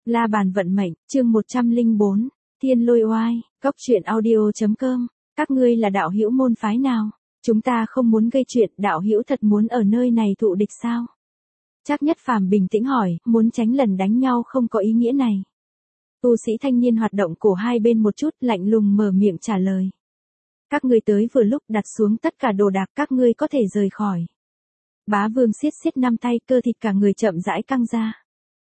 La bàn vận mệnh, chương 104, Thiên Lôi Oai, Cốc truyện audio.com, các ngươi là đạo hữu môn phái nào? Chúng ta không muốn gây chuyện, đạo hữu thật muốn ở nơi này thụ địch sao? Trác Nhất Phàm bình tĩnh hỏi, muốn tránh lần đánh nhau không có ý nghĩa này. Tu sĩ thanh niên hoạt động cổ hai bên một chút, lạnh lùng mở miệng trả lời. Các ngươi tới vừa lúc, đặt xuống tất cả đồ đạc, các ngươi có thể rời khỏi. Bá Vương siết siết năm tay, cơ thịt cả người chậm rãi căng ra.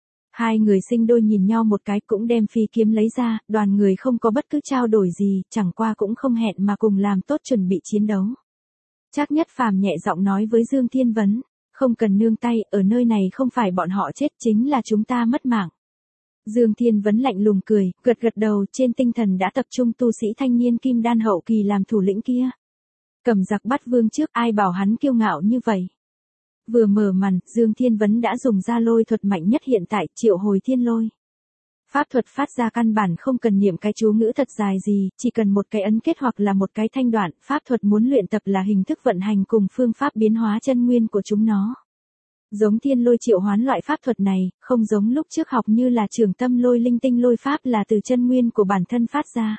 Hai người sinh đôi nhìn nhau một cái, cũng đem phi kiếm lấy ra, đoàn người không có bất cứ trao đổi gì, chẳng qua cũng không hẹn mà cùng làm tốt chuẩn bị chiến đấu. Trác Nhất Phàm nhẹ giọng nói với Dương Thiên Vấn, không cần nương tay, ở nơi này không phải bọn họ chết, chính là chúng ta mất mạng. Dương Thiên Vấn lạnh lùng cười, gật gật đầu, trên tinh thần đã tập trung tu sĩ thanh niên kim đan hậu kỳ làm thủ lĩnh kia. Cầm giặc bắt vương trước, ai bảo hắn kiêu ngạo như vậy. Vừa mở màn, Dương Thiên Vấn đã dùng ra lôi thuật mạnh nhất hiện tại, triệu hồi thiên lôi. Pháp thuật phát ra căn bản không cần niệm cái chú ngữ thật dài gì, chỉ cần một cái ấn kết hoặc là một cái thanh đoạn, pháp thuật muốn luyện tập là hình thức vận hành cùng phương pháp biến hóa chân nguyên của chúng nó. Giống thiên lôi triệu hoán loại pháp thuật này, không giống lúc trước học như là trường tâm lôi linh tinh lôi pháp là từ chân nguyên của bản thân phát ra.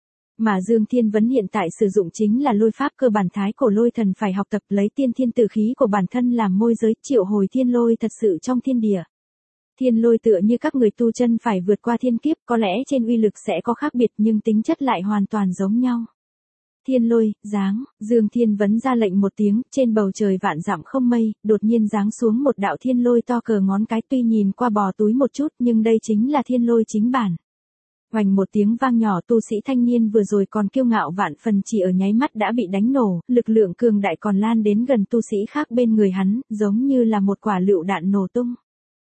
Mà Dương Thiên Vấn hiện tại sử dụng chính là lôi pháp cơ bản thái cổ lôi thần phải học tập lấy tiên thiên tử khí của bản thân làm môi giới triệu hồi thiên lôi thật sự trong thiên địa. Thiên lôi tựa như các người tu chân phải vượt qua thiên kiếp, có lẽ trên uy lực sẽ có khác biệt nhưng tính chất lại hoàn toàn giống nhau. Thiên lôi, giáng, Dương Thiên Vấn ra lệnh một tiếng, trên bầu trời vạn dặm không mây, đột nhiên giáng xuống một đạo thiên lôi to cỡ ngón cái, tuy nhìn qua bò túi một chút nhưng đây chính là thiên lôi chính bản. Hoành một tiếng vang nhỏ, tu sĩ thanh niên vừa rồi còn kiêu ngạo vạn phần chỉ ở nháy mắt đã bị đánh nổ, lực lượng cường đại còn lan đến gần tu sĩ khác bên người hắn, giống như là một quả lựu đạn nổ tung.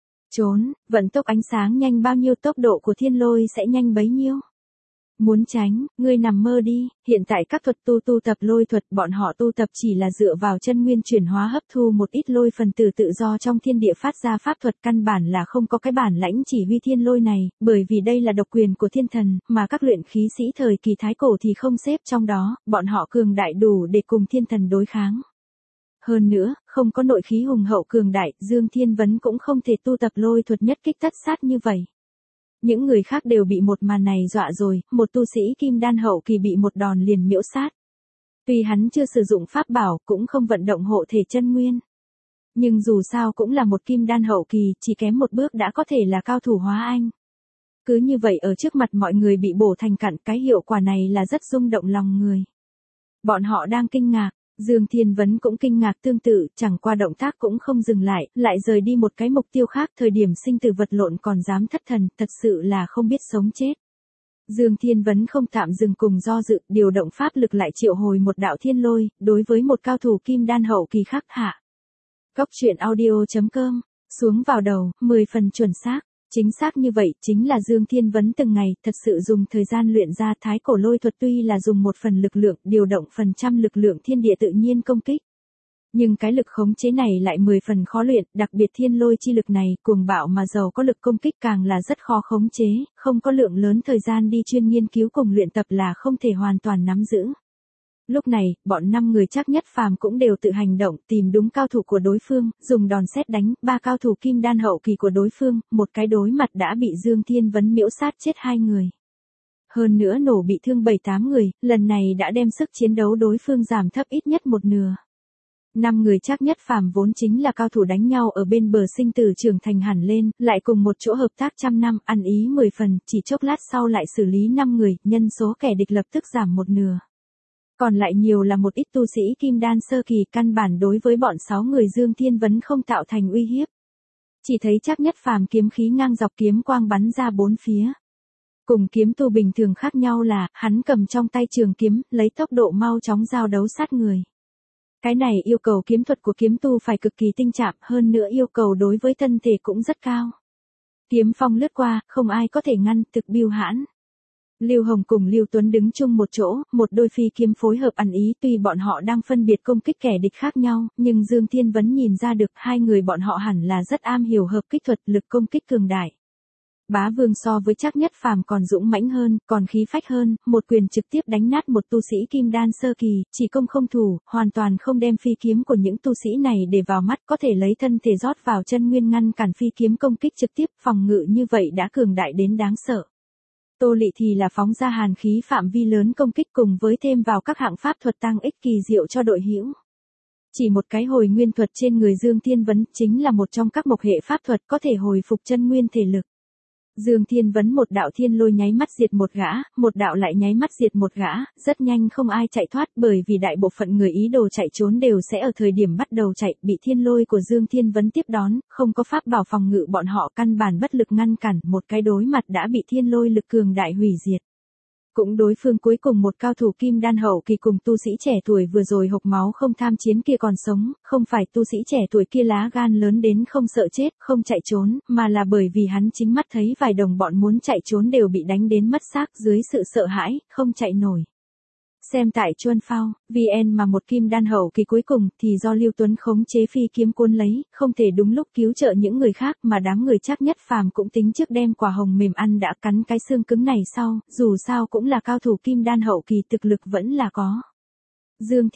Trốn, vận tốc ánh sáng nhanh bao nhiêu tốc độ của thiên lôi sẽ nhanh bấy nhiêu. Muốn tránh, ngươi nằm mơ đi, hiện tại các thuật tu tập lôi thuật bọn họ tu tập chỉ là dựa vào chân nguyên chuyển hóa hấp thu một ít lôi phần tử tự do trong thiên địa phát ra pháp thuật, căn bản là không có cái bản lãnh chỉ huy thiên lôi này, bởi vì đây là độc quyền của thiên thần, mà các luyện khí sĩ thời kỳ thái cổ thì không xếp trong đó, bọn họ cường đại đủ để cùng thiên thần đối kháng. Hơn nữa, không có nội khí hùng hậu cường đại, Dương Thiên Vấn cũng không thể tu tập lôi thuật nhất kích tất sát như vậy. Những người khác đều bị một màn này dọa rồi, một tu sĩ kim đan hậu kỳ bị một đòn liền miễu sát. Tuy hắn chưa sử dụng pháp bảo, cũng không vận động hộ thể chân nguyên. Nhưng dù sao cũng là một kim đan hậu kỳ, chỉ kém một bước đã có thể là cao thủ hóa anh. Cứ như vậy ở trước mặt mọi người bị bổ thành cặn, cái hiệu quả này là rất rung động lòng người. Bọn họ đang kinh ngạc. Dương Thiên Vấn cũng kinh ngạc tương tự, chẳng qua động tác cũng không dừng lại rời đi một cái mục tiêu khác, thời điểm sinh tử vật lộn còn dám thất thần, thật sự là không biết sống chết. Dương Thiên Vấn không tạm dừng cùng do dự, điều động pháp lực lại triệu hồi một đạo thiên lôi, đối với một cao thủ kim đan hậu kỳ khác hạ. Cốc truyện audio.com, xuống vào đầu, 10 phần chuẩn xác. Chính xác như vậy, chính là Dương Thiên Vấn từng ngày, thật sự dùng thời gian luyện ra thái cổ lôi thuật, tuy là dùng một phần lực lượng, điều động phần trăm lực lượng thiên địa tự nhiên công kích. Nhưng cái lực khống chế này lại 10 phần khó luyện, đặc biệt thiên lôi chi lực này, cuồng bạo mà giàu có lực công kích càng là rất khó khống chế, không có lượng lớn thời gian đi chuyên nghiên cứu cùng luyện tập là không thể hoàn toàn nắm giữ. Lúc này, bọn 5 người Trác Nhất Phàm cũng đều tự hành động, tìm đúng cao thủ của đối phương, dùng đòn sét đánh, 3 cao thủ kim đan hậu kỳ của đối phương, một cái đối mặt đã bị Dương Thiên Vấn miễu sát chết 2 người. Hơn nữa nổ bị thương 7-8 người, lần này đã đem sức chiến đấu đối phương giảm thấp ít nhất một nửa. 5 người Trác Nhất Phàm vốn chính là cao thủ đánh nhau ở bên bờ sinh tử trưởng thành hẳn lên, lại cùng một chỗ hợp tác trăm năm, ăn ý 10 phần, chỉ chốc lát sau lại xử lý 5 người, nhân số kẻ địch lập tức giảm một nửa. Còn lại nhiều là một ít tu sĩ kim đan sơ kỳ, căn bản đối với bọn 6 người Dương Thiên Vấn không tạo thành uy hiếp. Chỉ thấy Trác Nhất Phàm kiếm khí ngang dọc, kiếm quang bắn ra bốn phía. Cùng kiếm tu bình thường khác nhau là, hắn cầm trong tay trường kiếm, lấy tốc độ mau chóng giao đấu sát người. Cái này yêu cầu kiếm thuật của kiếm tu phải cực kỳ tinh chạm, hơn nữa yêu cầu đối với thân thể cũng rất cao. Kiếm phong lướt qua, không ai có thể ngăn, thực biêu hãn. Lưu Hồng cùng Lưu Tuấn đứng chung một chỗ, một đôi phi kiếm phối hợp ăn ý, tuy bọn họ đang phân biệt công kích kẻ địch khác nhau, nhưng Dương Thiên Vấn nhìn ra được hai người bọn họ hẳn là rất am hiểu hợp kích thuật, lực công kích cường đại. Bá Vương so với Trác Nhất Phàm còn dũng mãnh hơn, còn khí phách hơn, một quyền trực tiếp đánh nát một tu sĩ kim đan sơ kỳ, chỉ công không thủ, hoàn toàn không đem phi kiếm của những tu sĩ này để vào mắt, có thể lấy thân thể rót vào chân nguyên ngăn cản phi kiếm công kích trực tiếp, phòng ngự như vậy đã cường đại đến đáng sợ. Tô Lị thì là phóng ra hàn khí phạm vi lớn công kích cùng với thêm vào các hạng pháp thuật tăng ích kỳ diệu cho đội hữu. Chỉ một cái hồi nguyên thuật trên người Dương Thiên Vấn chính là một trong các mộc hệ pháp thuật có thể hồi phục chân nguyên thể lực. Dương Thiên Vấn một đạo thiên lôi nháy mắt diệt một gã, một đạo lại nháy mắt diệt một gã, rất nhanh không ai chạy thoát bởi vì đại bộ phận người ý đồ chạy trốn đều sẽ ở thời điểm bắt đầu chạy bị thiên lôi của Dương Thiên Vấn tiếp đón, không có pháp bảo phòng ngự bọn họ căn bản bất lực ngăn cản, một cái đối mặt đã bị thiên lôi lực cường đại hủy diệt. Cũng đối phương cuối cùng một cao thủ kim đan hậu kỳ cùng tu sĩ trẻ tuổi vừa rồi hộc máu không tham chiến kia còn sống, không phải tu sĩ trẻ tuổi kia lá gan lớn đến không sợ chết, không chạy trốn, mà là bởi vì hắn chính mắt thấy vài đồng bọn muốn chạy trốn đều bị đánh đến mất xác dưới sự sợ hãi, không chạy nổi. Xem tại Chuân Phao, VN mà một kim đan hậu kỳ cuối cùng thì do Lưu Tuấn khống chế phi kiếm cuốn lấy, không thể đúng lúc cứu trợ những người khác mà đám người Trác Nhất Phàm cũng tính trước đem quả hồng mềm ăn đã cắn cái xương cứng này sau, dù sao cũng là cao thủ kim đan hậu kỳ thực lực vẫn là có. Dương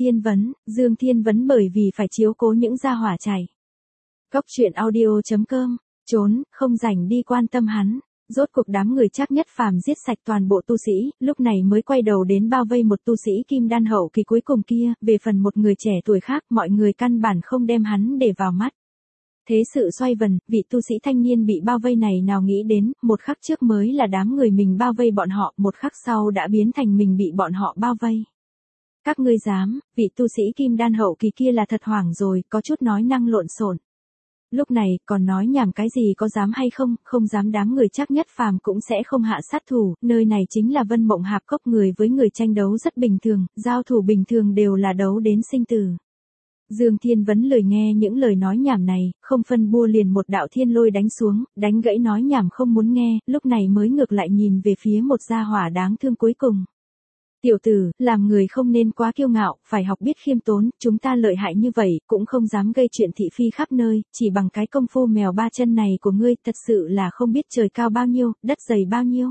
Thiên Vấn bởi vì phải chiếu cố những gia hỏa chảy. Cốc truyện audio.com, trốn, không rảnh đi quan tâm hắn. Rốt cuộc đám người Trác Nhất Phàm giết sạch toàn bộ tu sĩ, lúc này mới quay đầu đến bao vây một tu sĩ kim đan hậu kỳ cuối cùng kia, về phần một người trẻ tuổi khác mọi người căn bản không đem hắn để vào mắt. Thế sự xoay vần, vị tu sĩ thanh niên bị bao vây này nào nghĩ đến, một khắc trước mới là đám người mình bao vây bọn họ, một khắc sau đã biến thành mình bị bọn họ bao vây. Các ngươi dám, vị tu sĩ kim đan hậu kỳ kia là thật hoảng rồi, có chút nói năng lộn xộn. Lúc này, còn nói nhảm cái gì có dám hay không, không dám đám người Trác Nhất Phàm cũng sẽ không hạ sát thủ, nơi này chính là Vân Mộng Hạp Cốc người với người tranh đấu rất bình thường, giao thủ bình thường đều là đấu đến sinh tử. Dương Thiên Vấn lười nghe những lời nói nhảm này, không phân bua liền một đạo thiên lôi đánh xuống, đánh gãy nói nhảm không muốn nghe, lúc này mới ngược lại nhìn về phía một gia hỏa đáng thương cuối cùng. Tiểu tử, làm người không nên quá kiêu ngạo, phải học biết khiêm tốn, chúng ta lợi hại như vậy, cũng không dám gây chuyện thị phi khắp nơi, chỉ bằng cái công phu mèo ba chân này của ngươi, thật sự là không biết trời cao bao nhiêu, đất dày bao nhiêu.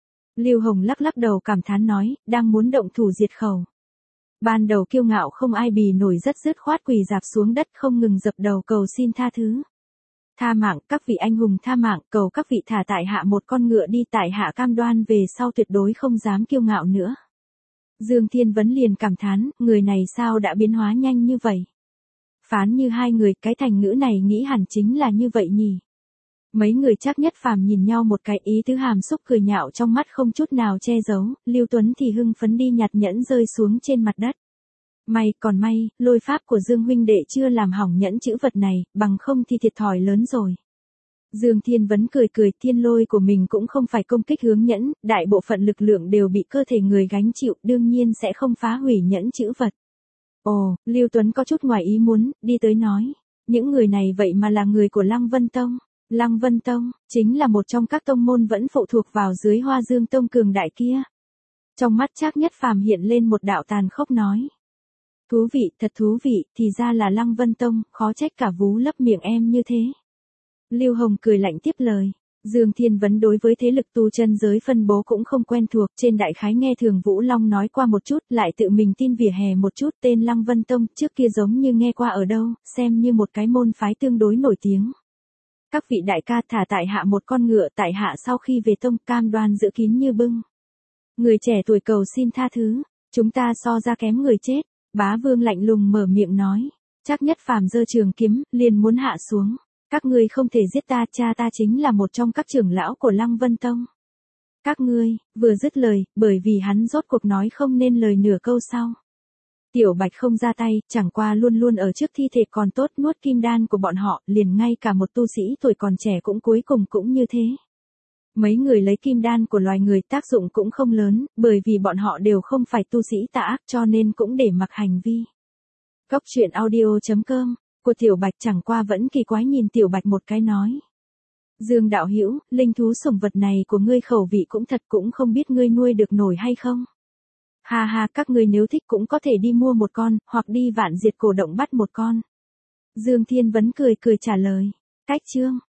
Lưu Hồng lắc lắc đầu cảm thán nói, đang muốn động thủ diệt khẩu. Ban đầu kiêu ngạo không ai bì nổi rất dứt khoát quỳ dạp xuống đất không ngừng dập đầu cầu xin tha thứ. Tha mạng, các vị anh hùng tha mạng, cầu các vị thả tại hạ một con ngựa đi tại hạ cam đoan về sau tuyệt đối không dám kiêu ngạo nữa. Dương Thiên Vấn liền cảm thán, người này sao đã biến hóa nhanh như vậy? Phán như hai người, cái thành ngữ này nghĩ hẳn chính là như vậy nhỉ? Mấy người Trác Nhất Phàm nhìn nhau một cái ý tứ hàm xúc cười nhạo trong mắt không chút nào che giấu, Lưu Tuấn thì hưng phấn đi nhặt nhẫn rơi xuống trên mặt đất. Còn may, lôi pháp của Dương huynh đệ chưa làm hỏng nhẫn chữ vật này, bằng không thì thiệt thòi lớn rồi. Dương Thiên Vấn cười cười, thiên lôi của mình cũng không phải công kích hướng nhẫn, đại bộ phận lực lượng đều bị cơ thể người gánh chịu, đương nhiên sẽ không phá hủy nhẫn chữ vật. Ồ, Lưu Tuấn có chút ngoài ý muốn, đi tới nói, những người này vậy mà là người của Lăng Vân Tông. Lăng Vân Tông, chính là một trong các tông môn vẫn phụ thuộc vào dưới Hoa Dương Tông cường đại kia. Trong mắt Trác Nhất Phàm hiện lên một đạo tàn khốc nói. Thú vị, thật thú vị, thì ra là Lăng Vân Tông, khó trách cả vú lấp miệng em như thế. Lưu Hồng cười lạnh tiếp lời. Dương Thiên Vấn đối với thế lực tu chân giới phân bố cũng không quen thuộc, trên đại khái nghe Thường Vũ Long nói qua một chút, lại tự mình tin vỉa hè một chút, tên Lăng Vân Tông, trước kia giống như nghe qua ở đâu, xem như một cái môn phái tương đối nổi tiếng. Các vị đại ca thả tại hạ một con ngựa, tại hạ sau khi về tông cam đoan giữ kín như bưng. Người trẻ tuổi cầu xin tha thứ, chúng ta so ra kém người chết, Bá Vương lạnh lùng mở miệng nói. Trác Nhất Phàm giơ trường kiếm, liền muốn hạ xuống. Các ngươi không thể giết ta, cha ta chính là một trong các trưởng lão của Lăng Vân Tông. Các ngươi, vừa dứt lời, bởi vì hắn rốt cuộc nói không nên lời nửa câu sau. Tiểu Bạch không ra tay, chẳng qua luôn luôn ở trước thi thể còn tốt nuốt kim đan của bọn họ, liền ngay cả một tu sĩ tuổi còn trẻ cũng cuối cùng cũng như thế. Mấy người lấy kim đan của loài người tác dụng cũng không lớn, bởi vì bọn họ đều không phải tu sĩ tà ác cho nên cũng để mặc hành vi. Cốc truyện audio.com, của Tiểu Bạch chẳng qua vẫn kỳ quái nhìn Tiểu Bạch một cái nói. Dương đạo hữu, linh thú sủng vật này của ngươi khẩu vị cũng thật cũng không biết ngươi nuôi được nổi hay không. Ha ha, các ngươi nếu thích cũng có thể đi mua một con, hoặc đi Vạn Diệt Cổ Động bắt một con. Dương Thiên Vấn cười cười trả lời. Cách chương.